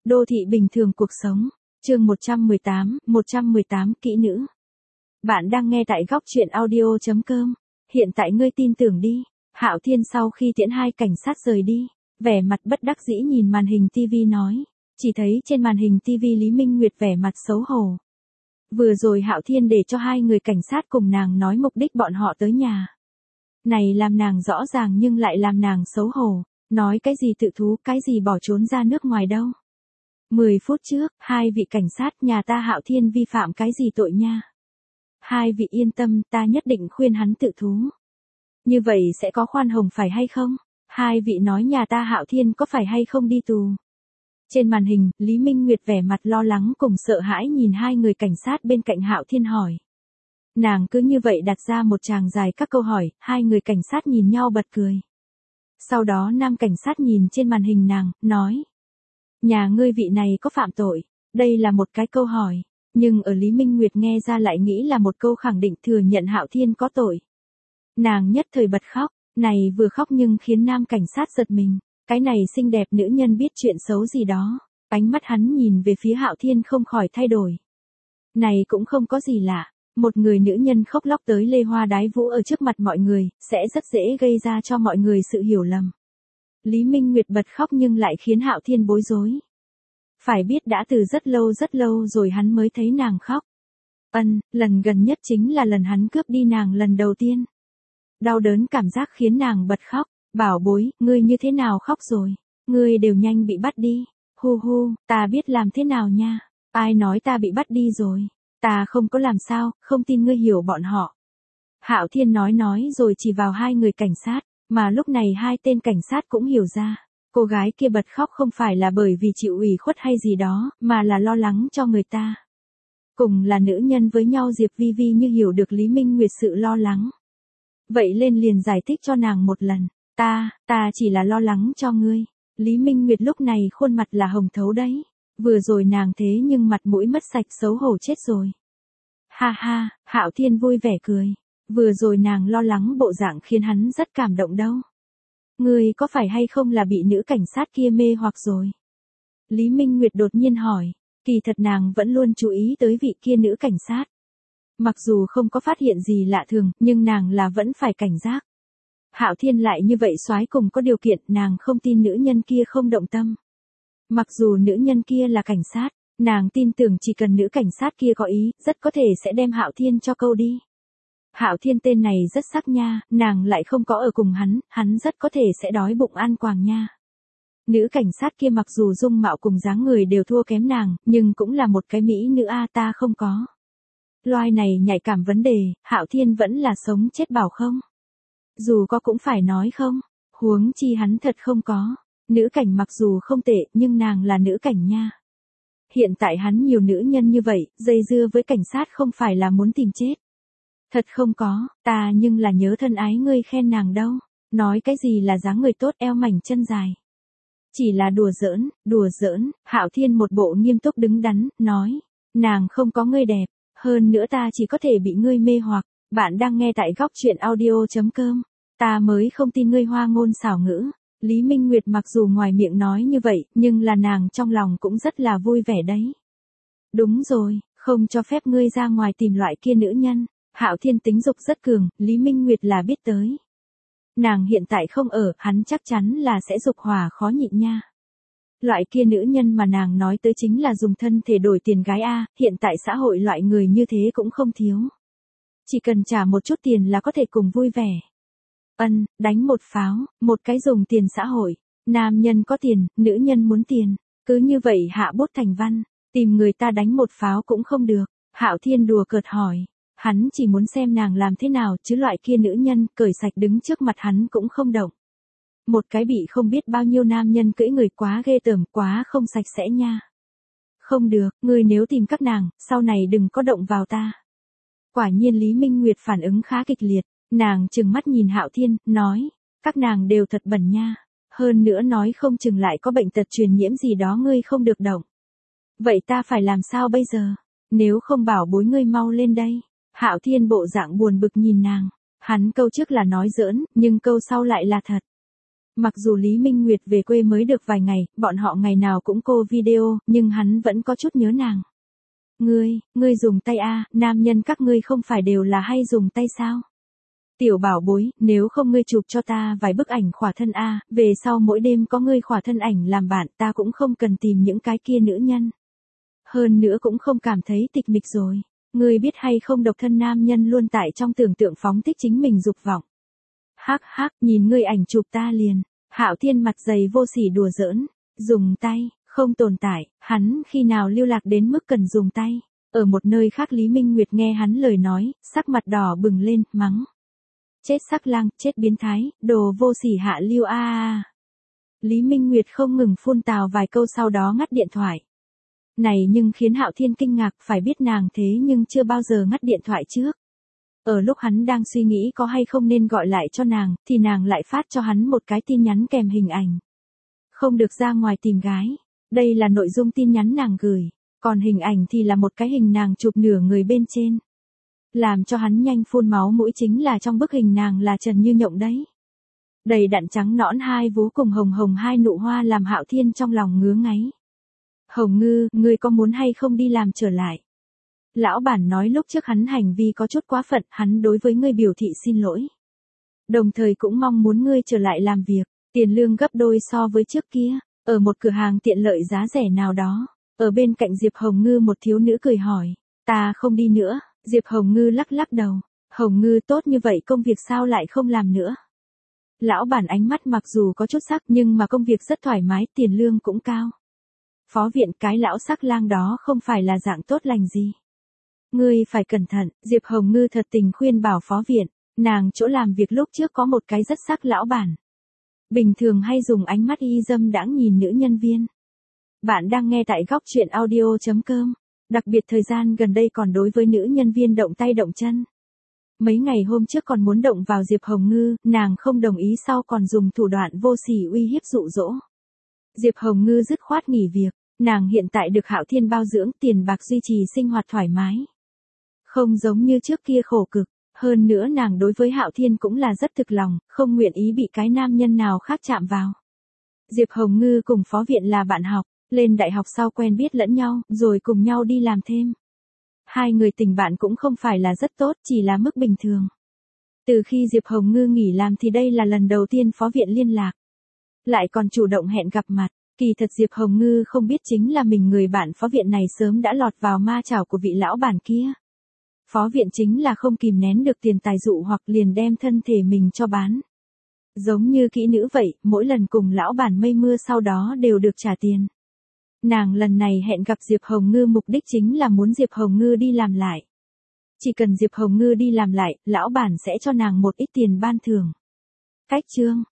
Đô thị bình thường cuộc sống. Chương 118 kỹ nữ. Bạn đang nghe tại góc truyện audio.com. Hiện tại ngươi tin tưởng đi. Hạo Thiên sau khi tiễn hai cảnh sát rời đi, vẻ mặt bất đắc dĩ nhìn màn hình tivi nói. Chỉ thấy trên màn hình tivi Lý Minh Nguyệt vẻ mặt xấu hổ. Vừa rồi Hạo Thiên để cho hai người cảnh sát cùng nàng nói mục đích bọn họ tới nhà. Này làm nàng rõ ràng nhưng lại làm nàng xấu hổ. Nói cái gì tự thú, cái gì bỏ trốn ra nước ngoài đâu. 10 phút trước, hai vị cảnh sát nhà ta Hạo Thiên vi phạm cái gì tội nha. Hai vị yên tâm, ta nhất định khuyên hắn tự thú. Như vậy sẽ có khoan hồng phải hay không? Hai vị nói nhà ta Hạo Thiên có phải hay không đi tù? Trên màn hình, Lý Minh Nguyệt vẻ mặt lo lắng cùng sợ hãi nhìn hai người cảnh sát bên cạnh Hạo Thiên hỏi. Nàng cứ như vậy đặt ra một tràng dài các câu hỏi, hai người cảnh sát nhìn nhau bật cười. Sau đó nam cảnh sát nhìn trên màn hình nàng, nói. Nhà ngươi vị này có phạm tội? Đây là một cái câu hỏi, nhưng ở Lý Minh Nguyệt nghe ra lại nghĩ là một câu khẳng định thừa nhận Hạo Thiên có tội. Nàng nhất thời bật khóc, này vừa khóc nhưng khiến nam cảnh sát giật mình, cái này xinh đẹp nữ nhân biết chuyện xấu gì đó, ánh mắt hắn nhìn về phía Hạo Thiên không khỏi thay đổi. Này cũng không có gì lạ, một người nữ nhân khóc lóc tới lê hoa đái vũ ở trước mặt mọi người, sẽ rất dễ gây ra cho mọi người sự hiểu lầm. Lý Minh Nguyệt bật khóc nhưng lại khiến Hạo Thiên bối rối. Phải biết đã từ rất lâu rồi hắn mới thấy nàng khóc. Lần gần nhất chính là lần hắn cướp đi nàng lần đầu tiên. Đau đớn cảm giác khiến nàng bật khóc, bảo bối, ngươi như thế nào khóc rồi, ngươi đều nhanh bị bắt đi, hu, ta biết làm thế nào nha, ai nói ta bị bắt đi rồi, ta không có làm sao, không tin ngươi hiểu bọn họ. Hạo Thiên nói rồi chỉ vào hai người cảnh sát. Mà lúc này hai tên cảnh sát cũng hiểu ra, cô gái kia bật khóc không phải là bởi vì chịu ủy khuất hay gì đó, mà là lo lắng cho người ta. Cùng là nữ nhân với nhau Diệp Vi Vi như hiểu được Lý Minh Nguyệt sự lo lắng. Vậy lên liền giải thích cho nàng một lần, ta chỉ là lo lắng cho ngươi. Lý Minh Nguyệt lúc này khuôn mặt là hồng thấu đấy, vừa rồi nàng thế nhưng mặt mũi mất sạch xấu hổ chết rồi. Ha, Hạo Thiên vui vẻ cười. Vừa rồi nàng lo lắng bộ dạng khiến hắn rất cảm động đâu. Ngươi có phải hay không là bị nữ cảnh sát kia mê hoặc rồi? Lý Minh Nguyệt đột nhiên hỏi, kỳ thật nàng vẫn luôn chú ý tới vị kia nữ cảnh sát. Mặc dù không có phát hiện gì lạ thường, nhưng nàng là vẫn phải cảnh giác. Hạo Thiên lại như vậy soái cùng có điều kiện, nàng không tin nữ nhân kia không động tâm. Mặc dù nữ nhân kia là cảnh sát, nàng tin tưởng chỉ cần nữ cảnh sát kia có ý, rất có thể sẽ đem Hạo Thiên cho câu đi. Hạo Thiên tên này rất sắc nha, nàng lại không có ở cùng hắn rất có thể sẽ đói bụng ăn quàng nha. Nữ cảnh sát kia mặc dù dung mạo cùng dáng người đều thua kém nàng, nhưng cũng là một cái mỹ nữ ta không có. Loài này nhạy cảm vấn đề, Hạo Thiên vẫn là sống chết bảo không. Dù có cũng phải nói không, huống chi hắn thật không có. Nữ cảnh mặc dù không tệ, nhưng nàng là nữ cảnh nha. Hiện tại hắn nhiều nữ nhân như vậy, dây dưa với cảnh sát không phải là muốn tìm chết. Thật không có, ta nhưng là nhớ thân ái ngươi khen nàng đâu. Nói cái gì là dáng người tốt eo mảnh chân dài. Chỉ là đùa giỡn, Hạo Thiên một bộ nghiêm túc đứng đắn, nói. Nàng không có ngươi đẹp, hơn nữa ta chỉ có thể bị ngươi mê hoặc. Bạn đang nghe tại góc truyện audio.com. Ta mới không tin ngươi hoa ngôn xảo ngữ. Lý Minh Nguyệt mặc dù ngoài miệng nói như vậy, nhưng là nàng trong lòng cũng rất là vui vẻ đấy. Đúng rồi, không cho phép ngươi ra ngoài tìm loại kia nữ nhân. Hạo Thiên tính dục rất cường, Lý Minh Nguyệt là biết tới. Nàng hiện tại không ở, hắn chắc chắn là sẽ dục hỏa khó nhịn nha. Loại kia nữ nhân mà nàng nói tới chính là dùng thân thể đổi tiền gái hiện tại xã hội loại người như thế cũng không thiếu. Chỉ cần trả một chút tiền là có thể cùng vui vẻ. Đánh một pháo, một cái dùng tiền xã hội. Nam nhân có tiền, nữ nhân muốn tiền. Cứ như vậy hạ bút thành văn, tìm người ta đánh một pháo cũng không được. Hạo Thiên đùa cợt hỏi. Hắn chỉ muốn xem nàng làm thế nào chứ loại kia nữ nhân cởi sạch đứng trước mặt hắn cũng không động. Một cái bị không biết bao nhiêu nam nhân cưỡi người quá ghê tởm, quá không sạch sẽ nha. Không được, ngươi nếu tìm các nàng, sau này đừng có động vào ta. Quả nhiên Lý Minh Nguyệt phản ứng khá kịch liệt, nàng trừng mắt nhìn Hạo Thiên, nói, các nàng đều thật bẩn nha. Hơn nữa nói không chừng lại có bệnh tật truyền nhiễm gì đó ngươi không được động. Vậy ta phải làm sao bây giờ? Nếu không bảo bối ngươi mau lên đây. Hạo Thiên bộ dạng buồn bực nhìn nàng, hắn câu trước là nói giỡn, nhưng câu sau lại là thật. Mặc dù Lý Minh Nguyệt về quê mới được vài ngày, bọn họ ngày nào cũng call video, nhưng hắn vẫn có chút nhớ nàng. Ngươi dùng tay a, nam nhân các ngươi không phải đều là hay dùng tay sao? Tiểu bảo bối, nếu không ngươi chụp cho ta vài bức ảnh khỏa thân a, về sau mỗi đêm có ngươi khỏa thân ảnh làm bạn, ta cũng không cần tìm những cái kia nữ nhân. Hơn nữa cũng không cảm thấy tịch mịch rồi. Ngươi biết hay không, độc thân nam nhân luôn tại trong tưởng tượng phóng thích chính mình dục vọng. Hắc hắc, nhìn ngươi ảnh chụp ta liền. Hạo Thiên mặt dày vô sỉ đùa giỡn, dùng tay, không tồn tại, hắn khi nào lưu lạc đến mức cần dùng tay. Ở một nơi khác Lý Minh Nguyệt nghe hắn lời nói, sắc mặt đỏ bừng lên, mắng. Chết sắc lang, chết biến thái, đồ vô sỉ hạ lưu a. Lý Minh Nguyệt không ngừng phun tào vài câu sau đó ngắt điện thoại. Này nhưng khiến Hạo Thiên kinh ngạc, phải biết nàng thế nhưng chưa bao giờ ngắt điện thoại trước. Ở lúc hắn đang suy nghĩ có hay không nên gọi lại cho nàng, thì nàng lại phát cho hắn một cái tin nhắn kèm hình ảnh. Không được ra ngoài tìm gái. Đây là nội dung tin nhắn nàng gửi. Còn hình ảnh thì là một cái hình nàng chụp nửa người bên trên. Làm cho hắn nhanh phun máu mũi chính là trong bức hình nàng là trần như nhộng đấy. Đầy đặn trắng nõn hai vú cùng hồng hồng hai nụ hoa làm Hạo Thiên trong lòng ngứa ngáy. Hồng Ngư, ngươi có muốn hay không đi làm trở lại? Lão bản nói lúc trước hắn hành vi có chút quá phận, hắn đối với ngươi biểu thị xin lỗi. Đồng thời cũng mong muốn ngươi trở lại làm việc, tiền lương gấp đôi so với trước kia, ở một cửa hàng tiện lợi giá rẻ nào đó. Ở bên cạnh Diệp Hồng Ngư một thiếu nữ cười hỏi, ta không đi nữa. Diệp Hồng Ngư lắc lắc đầu, Hồng Ngư tốt như vậy công việc sao lại không làm nữa? Lão bản ánh mắt mặc dù có chút sắc nhưng mà công việc rất thoải mái, tiền lương cũng cao. Phó viện, cái lão sắc lang đó không phải là dạng tốt lành gì. Ngươi phải cẩn thận, Diệp Hồng Ngư thật tình khuyên bảo phó viện, nàng chỗ làm việc lúc trước có một cái rất sắc lão bản. Bình thường hay dùng ánh mắt y dâm đãng nhìn nữ nhân viên. Bạn đang nghe tại góc truyện audio.com. Đặc biệt thời gian gần đây còn đối với nữ nhân viên động tay động chân. Mấy ngày hôm trước còn muốn động vào Diệp Hồng Ngư, nàng không đồng ý sau còn dùng thủ đoạn vô sỉ uy hiếp dụ dỗ. Diệp Hồng Ngư dứt khoát nghỉ việc, nàng hiện tại được Hạo Thiên bao dưỡng, tiền bạc duy trì sinh hoạt thoải mái. Không giống như trước kia khổ cực, hơn nữa nàng đối với Hạo Thiên cũng là rất thực lòng, không nguyện ý bị cái nam nhân nào khác chạm vào. Diệp Hồng Ngư cùng phó viện là bạn học. Lên đại học sau quen biết lẫn nhau, rồi cùng nhau đi làm thêm. Hai người tình bạn cũng không phải là rất tốt, chỉ là mức bình thường. Từ khi Diệp Hồng Ngư nghỉ làm thì đây là lần đầu tiên phó viện liên lạc. Lại còn chủ động hẹn gặp mặt, kỳ thật Diệp Hồng Ngư không biết chính là mình người bạn phó viện này sớm đã lọt vào ma chảo của vị lão bản kia. Phó viện chính là không kìm nén được tiền tài dụ hoặc liền đem thân thể mình cho bán. Giống như kỹ nữ vậy, mỗi lần cùng lão bản mây mưa sau đó đều được trả tiền. Nàng lần này hẹn gặp Diệp Hồng Ngư mục đích chính là muốn Diệp Hồng Ngư đi làm lại. Chỉ cần Diệp Hồng Ngư đi làm lại, lão bản sẽ cho nàng một ít tiền ban thưởng. Cách chương